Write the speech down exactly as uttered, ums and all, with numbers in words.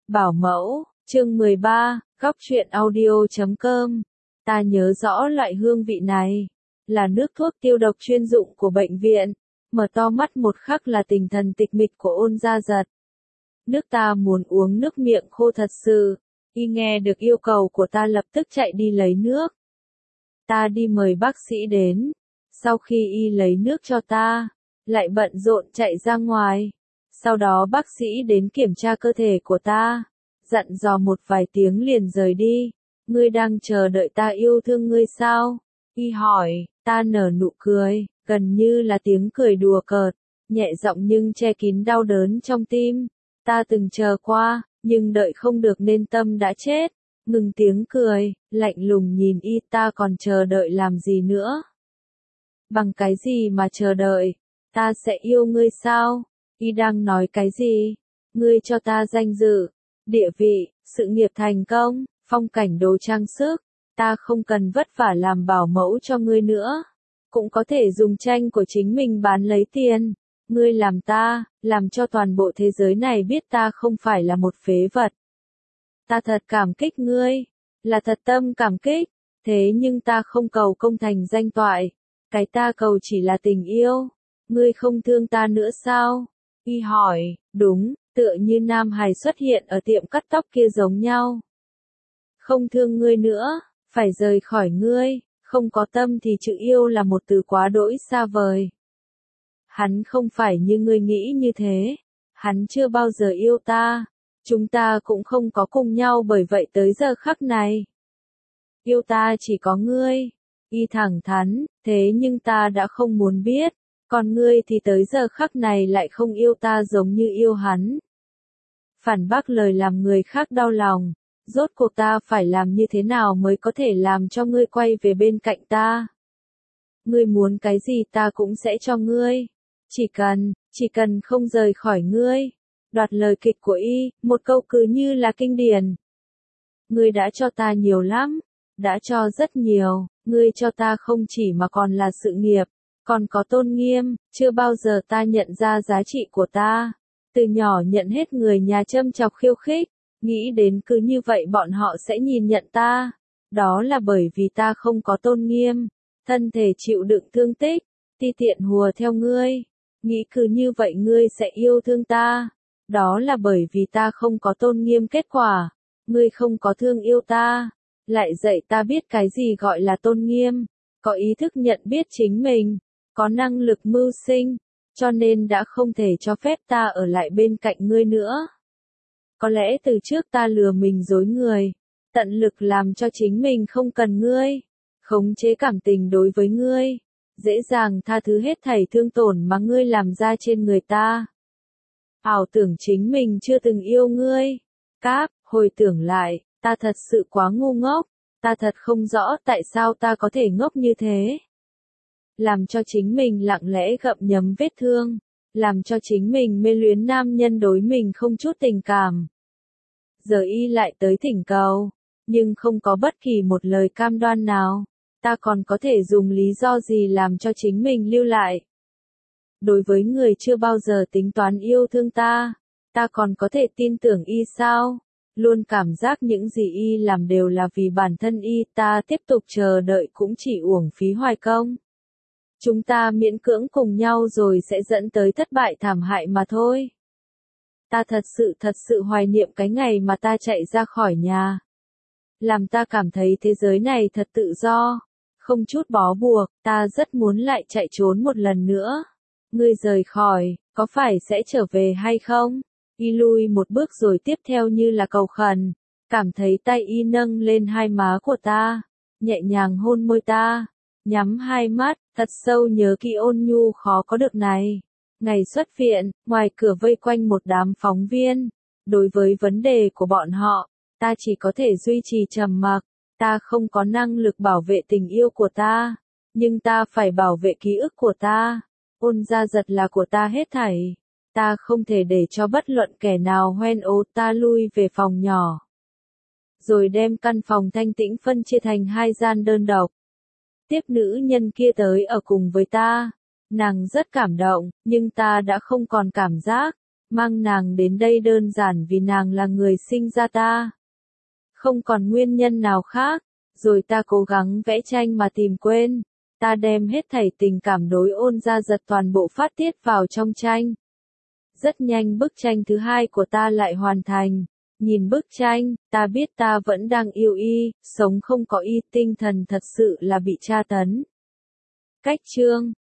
Bảo mẫu, chương mười ba, góc truyện audio chấm com. Ta nhớ rõ loại hương vị này, là nước thuốc tiêu độc chuyên dụng của bệnh viện. Mở to mắt một khắc là tinh thần tịch mịch của Ôn Gia Giật. Nước ta muốn uống nước miệng khô thật sự. Y nghe được yêu cầu của ta lập tức chạy đi lấy nước. Ta đi mời bác sĩ đến. Sau khi y lấy nước cho ta, lại bận rộn chạy ra ngoài. Sau đó bác sĩ đến kiểm tra cơ thể của ta, dặn dò một vài tiếng liền rời đi. Ngươi đang chờ đợi ta yêu thương ngươi sao? Y hỏi, ta nở nụ cười, gần như là tiếng cười đùa cợt, nhẹ giọng nhưng che kín đau đớn trong tim. Ta từng chờ qua, nhưng đợi không được nên tâm đã chết. Ngừng tiếng cười, lạnh lùng nhìn y, ta còn chờ đợi làm gì nữa? Bằng cái gì mà chờ đợi? Ta sẽ yêu ngươi sao? Y đang nói cái gì? Ngươi cho ta danh dự, địa vị, sự nghiệp thành công, phong cảnh đồ trang sức. Ta không cần vất vả làm bảo mẫu cho ngươi nữa. Cũng có thể dùng tranh của chính mình bán lấy tiền. Ngươi làm ta, làm cho toàn bộ thế giới này biết ta không phải là một phế vật. Ta thật cảm kích ngươi, là thật tâm cảm kích. Thế nhưng ta không cầu công thành danh toại. Cái ta cầu chỉ là tình yêu. Ngươi không thương ta nữa sao? Y hỏi, đúng, tựa như nam hài xuất hiện ở tiệm cắt tóc kia giống nhau. Không thương ngươi nữa, phải rời khỏi ngươi, không có tâm thì chữ yêu là một từ quá đỗi xa vời. Hắn không phải như ngươi nghĩ như thế, hắn chưa bao giờ yêu ta, chúng ta cũng không có cùng nhau bởi vậy tới giờ khắc này. Yêu ta chỉ có ngươi, y thẳng thắn, thế nhưng ta đã không muốn biết. Còn ngươi thì tới giờ khắc này lại không yêu ta giống như yêu hắn. Phản bác lời làm người khác đau lòng. Rốt cuộc ta phải làm như thế nào mới có thể làm cho ngươi quay về bên cạnh ta? Ngươi muốn cái gì ta cũng sẽ cho ngươi. Chỉ cần, chỉ cần không rời khỏi ngươi. Đoạt lời kịch của y, một câu cứ như là kinh điển. Ngươi đã cho ta nhiều lắm. Đã cho rất nhiều. Ngươi cho ta không chỉ mà còn là sự nghiệp. Còn có tôn nghiêm, chưa bao giờ ta nhận ra giá trị của ta. Từ nhỏ nhận hết người nhà châm chọc khiêu khích, nghĩ đến cứ như vậy bọn họ sẽ nhìn nhận ta. Đó là bởi vì ta không có tôn nghiêm, thân thể chịu đựng thương tích, ti tiện hùa theo ngươi. Nghĩ cứ như vậy ngươi sẽ yêu thương ta. Đó là bởi vì ta không có tôn nghiêm kết quả. Ngươi không có thương yêu ta, lại dạy ta biết cái gì gọi là tôn nghiêm, có ý thức nhận biết chính mình. Có năng lực mưu sinh, cho nên đã không thể cho phép ta ở lại bên cạnh ngươi nữa. Có lẽ từ trước ta lừa mình dối người, tận lực làm cho chính mình không cần ngươi, khống chế cảm tình đối với ngươi, dễ dàng tha thứ hết thảy thương tổn mà ngươi làm ra trên người ta. Ảo tưởng chính mình chưa từng yêu ngươi. Cáp, hồi tưởng lại, ta thật sự quá ngu ngốc, ta thật không rõ tại sao ta có thể ngốc như thế. Làm cho chính mình lặng lẽ gặm nhấm vết thương, làm cho chính mình mê luyến nam nhân đối mình không chút tình cảm. Giờ y lại tới thỉnh cầu, nhưng không có bất kỳ một lời cam đoan nào, ta còn có thể dùng lý do gì làm cho chính mình lưu lại. Đối với người chưa bao giờ tính toán yêu thương ta, ta còn có thể tin tưởng y sao? Luôn cảm giác những gì y làm đều là vì bản thân y, ta tiếp tục chờ đợi cũng chỉ uổng phí hoài công. Chúng ta miễn cưỡng cùng nhau rồi sẽ dẫn tới thất bại thảm hại mà thôi. Ta thật sự thật sự hoài niệm cái ngày mà ta chạy ra khỏi nhà. Làm ta cảm thấy thế giới này thật tự do, không chút bó buộc, ta rất muốn lại chạy trốn một lần nữa. Ngươi rời khỏi, có phải sẽ trở về hay không? Y lui một bước rồi tiếp theo như là cầu khẩn, cảm thấy tay y nâng lên hai má của ta, nhẹ nhàng hôn môi ta. Nhắm hai mắt, thật sâu nhớ kỹ ôn nhu khó có được này. Ngày xuất viện, ngoài cửa vây quanh một đám phóng viên. Đối với vấn đề của bọn họ, ta chỉ có thể duy trì trầm mặc. Ta không có năng lực bảo vệ tình yêu của ta, nhưng ta phải bảo vệ ký ức của ta. Ôn Gia Giật là của ta hết thảy. Ta không thể để cho bất luận kẻ nào hoen ố. Ta lui về phòng nhỏ, rồi đem căn phòng thanh tĩnh phân chia thành hai gian đơn độc. Tiếp nữ nhân kia tới ở cùng với ta. Nàng rất cảm động, nhưng ta đã không còn cảm giác. Mang nàng đến đây đơn giản vì nàng là người sinh ra ta. Không còn nguyên nhân nào khác, rồi ta cố gắng vẽ tranh mà tìm quên. Ta đem hết thảy tình cảm đối ôn gia giật toàn bộ phát tiết vào trong tranh. Rất nhanh bức tranh thứ hai của ta lại hoàn thành. Nhìn bức tranh, ta biết ta vẫn đang yêu y, sống không có y, tinh thần thật sự là bị tra tấn. Cách chương